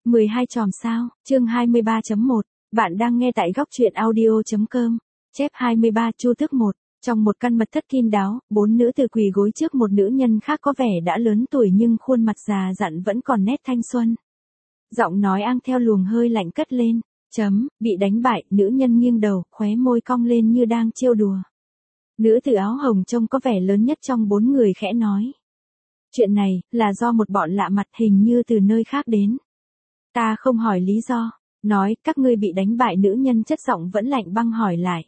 12 chòm sao, chương 23.1, bạn đang nghe tại góc truyện audio.com, chép 23 Chu Tước 1, trong một căn mật thất kín đáo, 4 nữ tử quỳ gối trước một nữ nhân khác có vẻ đã lớn tuổi nhưng khuôn mặt già dặn vẫn còn nét thanh xuân. Giọng nói ang theo luồng hơi lạnh cất lên, bị đánh bại, nữ nhân nghiêng đầu, khóe môi cong lên như đang trêu đùa. Nữ tử áo hồng trông có vẻ lớn nhất trong 4 người khẽ nói. Chuyện này, là do một bọn lạ mặt hình như từ nơi khác đến. Ta không hỏi lý do, nói các ngươi bị đánh bại, nữ nhân chất giọng vẫn lạnh băng hỏi lại.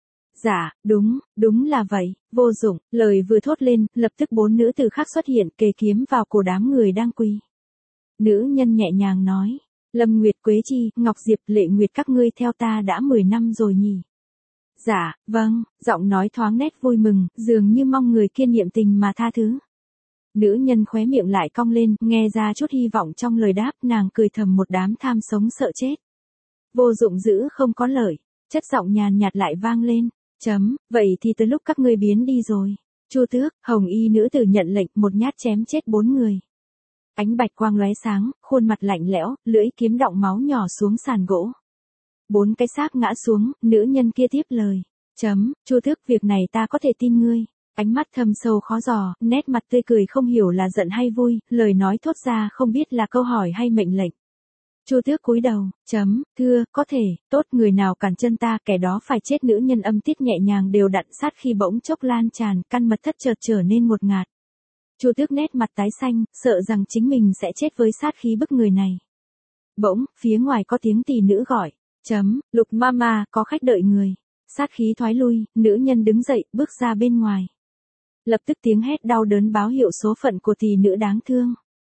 Dạ, đúng là vậy, vô dụng, lời vừa thốt lên, lập tức 4 nữ tử khác xuất hiện kề kiếm vào cổ đám người đang quỳ. Nữ nhân nhẹ nhàng nói, Lâm Nguyệt, Quế Chi, Ngọc Diệp, Lệ Nguyệt, các ngươi theo ta đã 10 năm rồi nhỉ? Dạ, vâng, giọng nói thoáng nét vui mừng, dường như mong người kia niệm tình mà tha thứ. Nữ nhân khóe miệng lại cong lên, nghe ra chút hy vọng trong lời đáp, nàng cười thầm một đám tham sống sợ chết. Vô dụng giữ không có lợi, chất giọng nhàn nhạt lại vang lên, vậy thì từ lúc các ngươi biến đi rồi. Chu Tước, hồng y nữ tử nhận lệnh, một nhát chém chết 4 người. Ánh bạch quang lóe sáng, khuôn mặt lạnh lẽo, lưỡi kiếm đọng máu nhỏ xuống sàn gỗ. 4 cái xác ngã xuống, nữ nhân kia tiếp lời. Chu Tước, việc này ta có thể tin ngươi. Ánh mắt thâm sâu khó dò, nét mặt tươi cười không hiểu là giận hay vui, lời nói thốt ra không biết là câu hỏi hay mệnh lệnh. Chu Tước cúi đầu, thưa, có thể, tốt, người nào cản chân ta kẻ đó phải chết. Nữ nhân âm tiết nhẹ nhàng đều đặn sát khi bỗng chốc lan tràn, căn mật thất chợt trở nên ngột ngạt. Chu Tước nét mặt tái xanh, sợ rằng chính mình sẽ chết với sát khí bức người này. Bỗng, phía ngoài có tiếng tỷ nữ gọi, Lục Mama, có khách đợi người. Sát khí thoái lui, nữ nhân đứng dậy, bước ra bên ngoài. Lập tức tiếng hét đau đớn báo hiệu số phận của tỷ nữ đáng thương.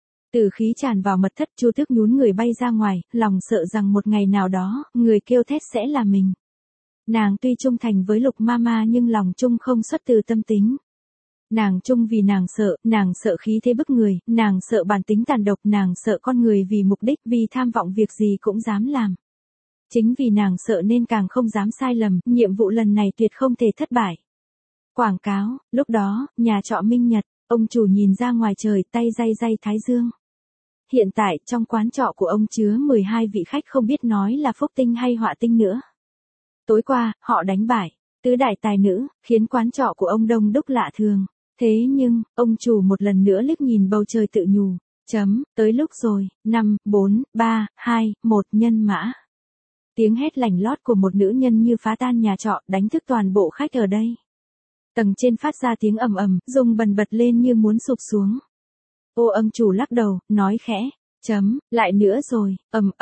Tử khí tràn vào mật thất, Chu Tước nhún người bay ra ngoài, lòng sợ rằng một ngày nào đó, người kêu thét sẽ là mình. Nàng tuy trung thành với Lục Mama nhưng lòng trung không xuất từ tâm tính. Nàng trung vì nàng sợ khí thế bức người, nàng sợ bản tính tàn độc, nàng sợ con người vì mục đích, vì tham vọng việc gì cũng dám làm. Chính vì nàng sợ nên càng không dám sai lầm, nhiệm vụ lần này tuyệt không thể thất bại. Quảng cáo, lúc đó, nhà trọ Minh Nhật, ông chủ nhìn ra ngoài trời, tay day thái dương. Hiện tại, trong quán trọ của ông chứa 12 vị khách, không biết nói là phúc tinh hay họa tinh nữa. Tối qua, họ đánh bại tứ đại tài nữ, khiến quán trọ của ông đông đúc lạ thường. Thế nhưng, ông chủ một lần nữa liếc nhìn bầu trời tự nhủ, tới lúc rồi, 5, 4, 3, 2, 1 nhân mã. Tiếng hét lành lót của một nữ nhân như phá tan nhà trọ, đánh thức toàn bộ khách ở đây. Tầng trên phát ra tiếng ầm ầm, rung bần bật lên như muốn sụp xuống. Ông chủ lắc đầu, nói khẽ, lại nữa rồi,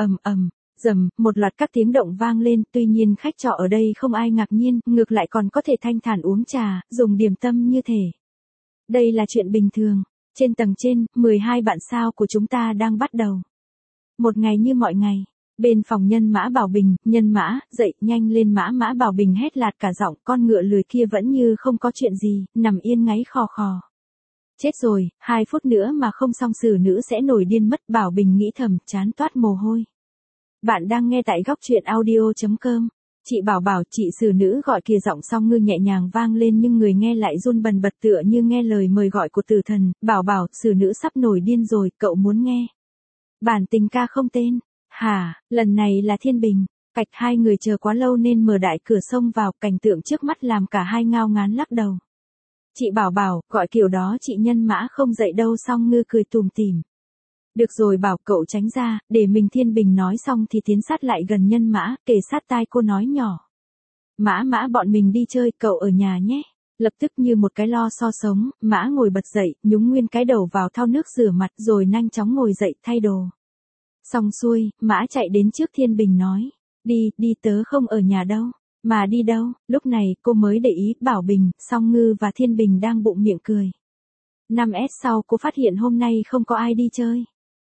một loạt các tiếng động vang lên, tuy nhiên khách trọ ở đây không ai ngạc nhiên, ngược lại còn có thể thanh thản uống trà, dùng điểm tâm như thể. Đây là chuyện bình thường. Trên tầng trên, 12 bạn sao của chúng ta đang bắt đầu. Một ngày như mọi ngày. Bên phòng Nhân Mã Bảo Bình, Nhân Mã, dậy, nhanh lên. Mã Bảo Bình hét lạt cả giọng, con ngựa lười kia vẫn như không có chuyện gì, nằm yên ngáy khò khò. Chết rồi, 2 phút nữa mà không xong xử nữ sẽ nổi điên mất, Bảo Bình nghĩ thầm, chán toát mồ hôi. Bạn đang nghe tại góc truyện audio.com. Chị Bảo, chị xử nữ gọi kìa, giọng song ngư nhẹ nhàng vang lên nhưng người nghe lại run bần bật tựa như nghe lời mời gọi của tử thần. Bảo, xử nữ sắp nổi điên rồi, cậu muốn nghe bản tình ca không tên? Hả, lần này là Thiên Bình. Cạch, 2 người chờ quá lâu nên mở đại cửa xông vào, cảnh tượng trước mắt làm cả hai ngao ngán lắc đầu. Chị Bảo, gọi kiểu đó chị Nhân Mã không dậy đâu, song ngư cười tủm tỉm. Được rồi Bảo, cậu tránh ra, để mình. Thiên Bình nói xong thì tiến sát lại gần Nhân Mã, kề sát tai cô nói nhỏ. Mã, bọn mình đi chơi, cậu ở nhà nhé. Lập tức như một cái lo so sống, Mã ngồi bật dậy, nhúng nguyên cái đầu vào thau nước rửa mặt rồi nhanh chóng ngồi dậy thay đồ. Xong xuôi, Mã chạy đến trước Thiên Bình nói. Đi tớ không ở nhà đâu. Mà đi đâu? Lúc này cô mới để ý, Bảo Bình, Song Ngư và Thiên Bình đang bụng miệng cười. 5S sau cô phát hiện hôm nay không có ai đi chơi.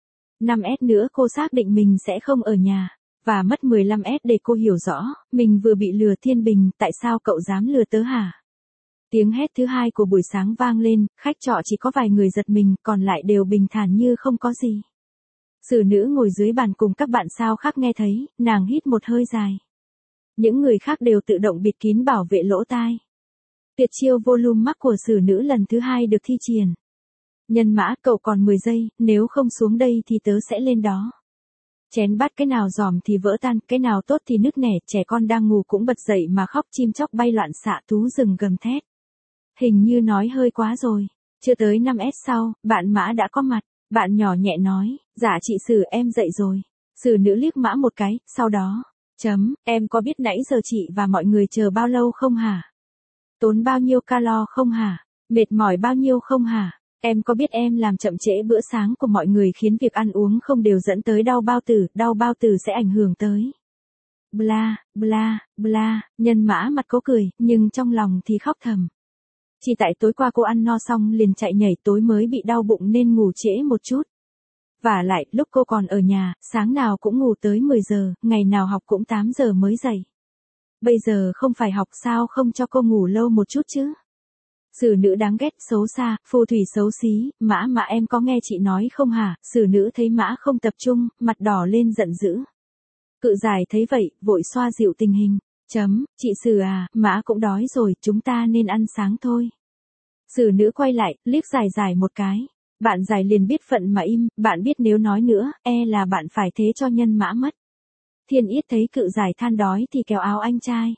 5S nữa cô xác định mình sẽ không ở nhà. Và mất 15S để cô hiểu rõ, mình vừa bị lừa. Thiên Bình, tại sao cậu dám lừa tớ hả? Tiếng hét thứ hai của buổi sáng vang lên, khách trọ chỉ có vài người giật mình, còn lại đều bình thản như không có gì. Xử nữ ngồi dưới bàn cùng các bạn sao khác nghe thấy, nàng hít một hơi dài. Những người khác đều tự động bịt kín bảo vệ lỗ tai. Tuyệt chiêu volume max của xử nữ lần thứ 2 được thi triển. Nhân Mã, cậu còn 10 giây, nếu không xuống đây thì tớ sẽ lên đó. Chén bát cái nào giòm thì vỡ tan, cái nào tốt thì nứt nẻ, trẻ con đang ngủ cũng bật dậy mà khóc, chim chóc bay loạn xạ, thú rừng gầm thét. Hình như nói hơi quá rồi. Chưa tới 5S sau, bạn Mã đã có mặt. Bạn nhỏ nhẹ nói, dạ chị Sử em dậy rồi. Sử nữ liếc Mã một cái, sau đó, em có biết nãy giờ chị và mọi người chờ bao lâu không hả? Tốn bao nhiêu calo không hả? Mệt mỏi bao nhiêu không hả? Em có biết em làm chậm trễ bữa sáng của mọi người khiến việc ăn uống không đều dẫn tới đau bao tử sẽ ảnh hưởng tới. Bla, bla, bla, Nhân Mã mặt cố cười, nhưng trong lòng thì khóc thầm. Chỉ tại tối qua cô ăn no xong liền chạy nhảy, tối mới bị đau bụng nên ngủ trễ một chút. Vả lại, lúc cô còn ở nhà, sáng nào cũng ngủ tới 10 giờ, ngày nào học cũng 8 giờ mới dậy. Bây giờ không phải học sao không cho cô ngủ lâu một chút chứ? Sử nữ đáng ghét, xấu xa, phù thủy xấu xí, Mã em có nghe chị nói không hả? Sử nữ thấy Mã không tập trung, mặt đỏ lên giận dữ. Cự giải thấy vậy, vội xoa dịu tình hình. Chị Sử à, Mã cũng đói rồi, chúng ta nên ăn sáng thôi. Sử nữ quay lại, liếc giải một cái. Bạn giải liền biết phận mà im, bạn biết nếu nói nữa, là bạn phải thế cho Nhân Mã mất. Thiên Yết thấy cự giải than đói thì kéo áo anh trai.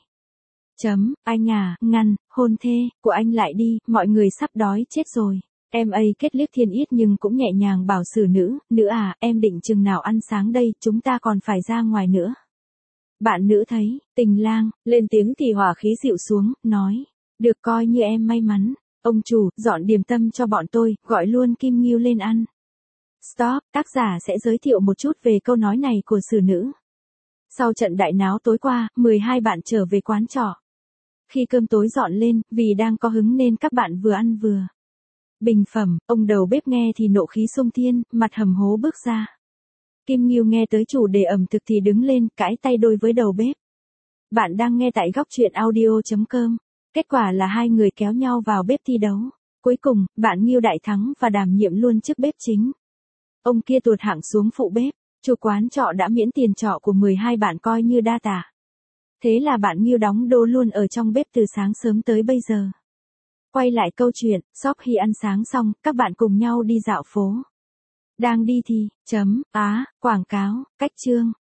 Anh à, ngăn, hôn thê, của anh lại đi, mọi người sắp đói chết rồi. Em ấy kết liếc Thiên Yết nhưng cũng nhẹ nhàng bảo Sử nữ à, em định chừng nào ăn sáng đây, chúng ta còn phải ra ngoài nữa. Bạn nữ thấy, Tình Lang, lên tiếng thì hỏa khí dịu xuống, nói, được coi như em may mắn. Ông chủ, dọn điểm tâm cho bọn tôi, gọi luôn Kim Ngưu lên ăn. Stop, tác giả sẽ giới thiệu một chút về câu nói này của Sử nữ. Sau trận đại náo tối qua, 12 bạn trở về quán trọ. Khi cơm tối dọn lên, vì đang có hứng nên các bạn vừa ăn vừa bình phẩm, ông đầu bếp nghe thì nộ khí xung thiên, mặt hầm hố bước ra. Kim Ngưu nghe tới chủ đề ẩm thực thì đứng lên, cãi tay đôi với đầu bếp. Bạn đang nghe tại góc truyện audio.com. Kết quả là hai người kéo nhau vào bếp thi đấu. Cuối cùng, bạn Ngưu đại thắng và đảm nhiệm luôn chức bếp chính. Ông kia tuột hạng xuống phụ bếp. Chủ quán trọ đã miễn tiền trọ của 12 bạn coi như đa tạ. Thế là bạn Ngưu đóng đô luôn ở trong bếp từ sáng sớm tới bây giờ. Quay lại câu chuyện, sau khi ăn sáng xong, các bạn cùng nhau đi dạo phố. Đang đi thì, quảng cáo, cách chương.